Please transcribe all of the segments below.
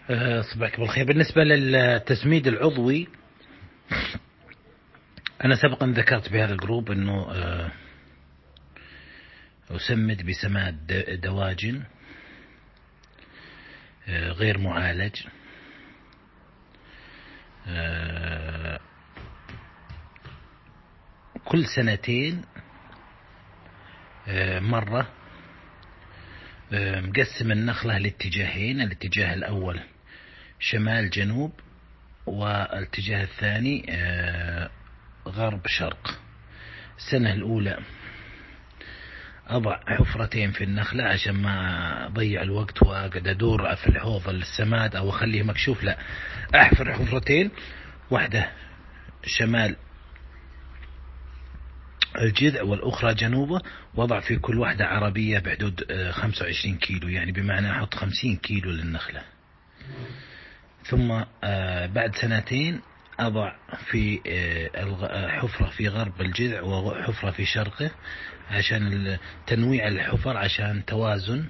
صباحك بالخير. بالنسبة للتسميد العضوي، أنا سبقا ذكرت بهذا الجروب أنه أسمد بسماد دواجن غير معالج كل سنتين مرة. مقسم النخلة لاتجاهين، الاتجاه الأول شمال جنوب، والاتجاه الثاني غرب شرق. السنة الأولى أضع حفرتين في النخلة عشان ما أضيع الوقت وأقعد أدور في الحوض السماد أو أخليه مكشوف، لا، أحفر حفرتين، واحدة شمال الجذع والأخرى جنوبه، وضع في كل واحدة عربية بحدود 25 كيلو، يعني بمعنى أحط 50 كيلو للنخلة. ثم بعد سنتين أضع في حفرة في غرب الجذع وحفرة في شرقه عشان تنويع الحفر، عشان توازن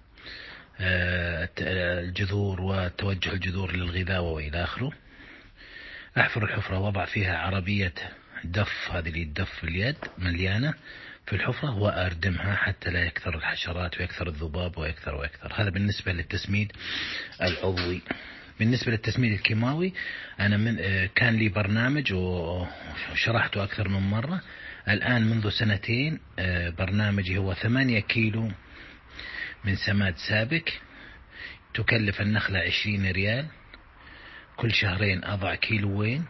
الجذور وتوجه الجذور للغذاء وإلى آخره. أحفر الحفرة وضع فيها عربية دف، هذه اللي تدف اليد مليانة في الحفرة، وأردمها حتى لا يكثر الحشرات ويكثر الذباب ويكثر. هذا بالنسبة للتسميد العضوي. بالنسبة للتسميد الكيماوي، أنا كان لي برنامج وشرحته أكثر من مرة. الآن منذ سنتين برنامجي هو 8 كيلو من سماد سابك، تكلف النخلة 20 ريال. كل شهرين أضع كيلوين،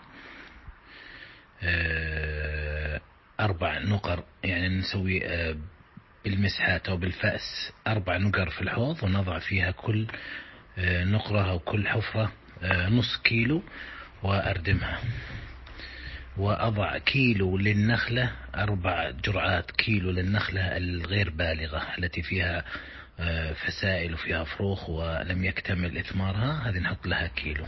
4 نقر، يعني نسوي بالمسحات أو بالفأس 4 نقر في الحوض، ونضع فيها كل نقرة أو كل حفرة نص كيلو، وأردمها. وأضع كيلو للنخلة، 4 جرعات كيلو للنخلة الغير بالغة التي فيها فسائل وفيها فروخ ولم يكتمل إثمارها، هذه نحط لها كيلو.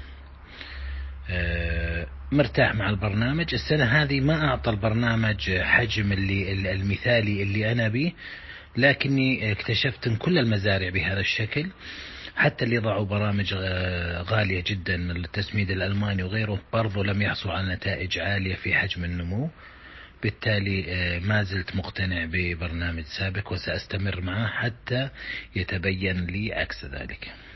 مرتاح مع البرنامج. السنة هذه ما أعطى البرنامج حجم المثالي اللي أنا به، لكني اكتشفت أن كل المزارع بهذا الشكل، حتى اللي ضعوا برامج غالية جدا، التسميد الألماني وغيره، برضو لم يحصلوا على نتائج عالية في حجم النمو. بالتالي ما زلت مقتنع ببرنامج سابق، وسأستمر معه حتى يتبين لي عكس ذلك.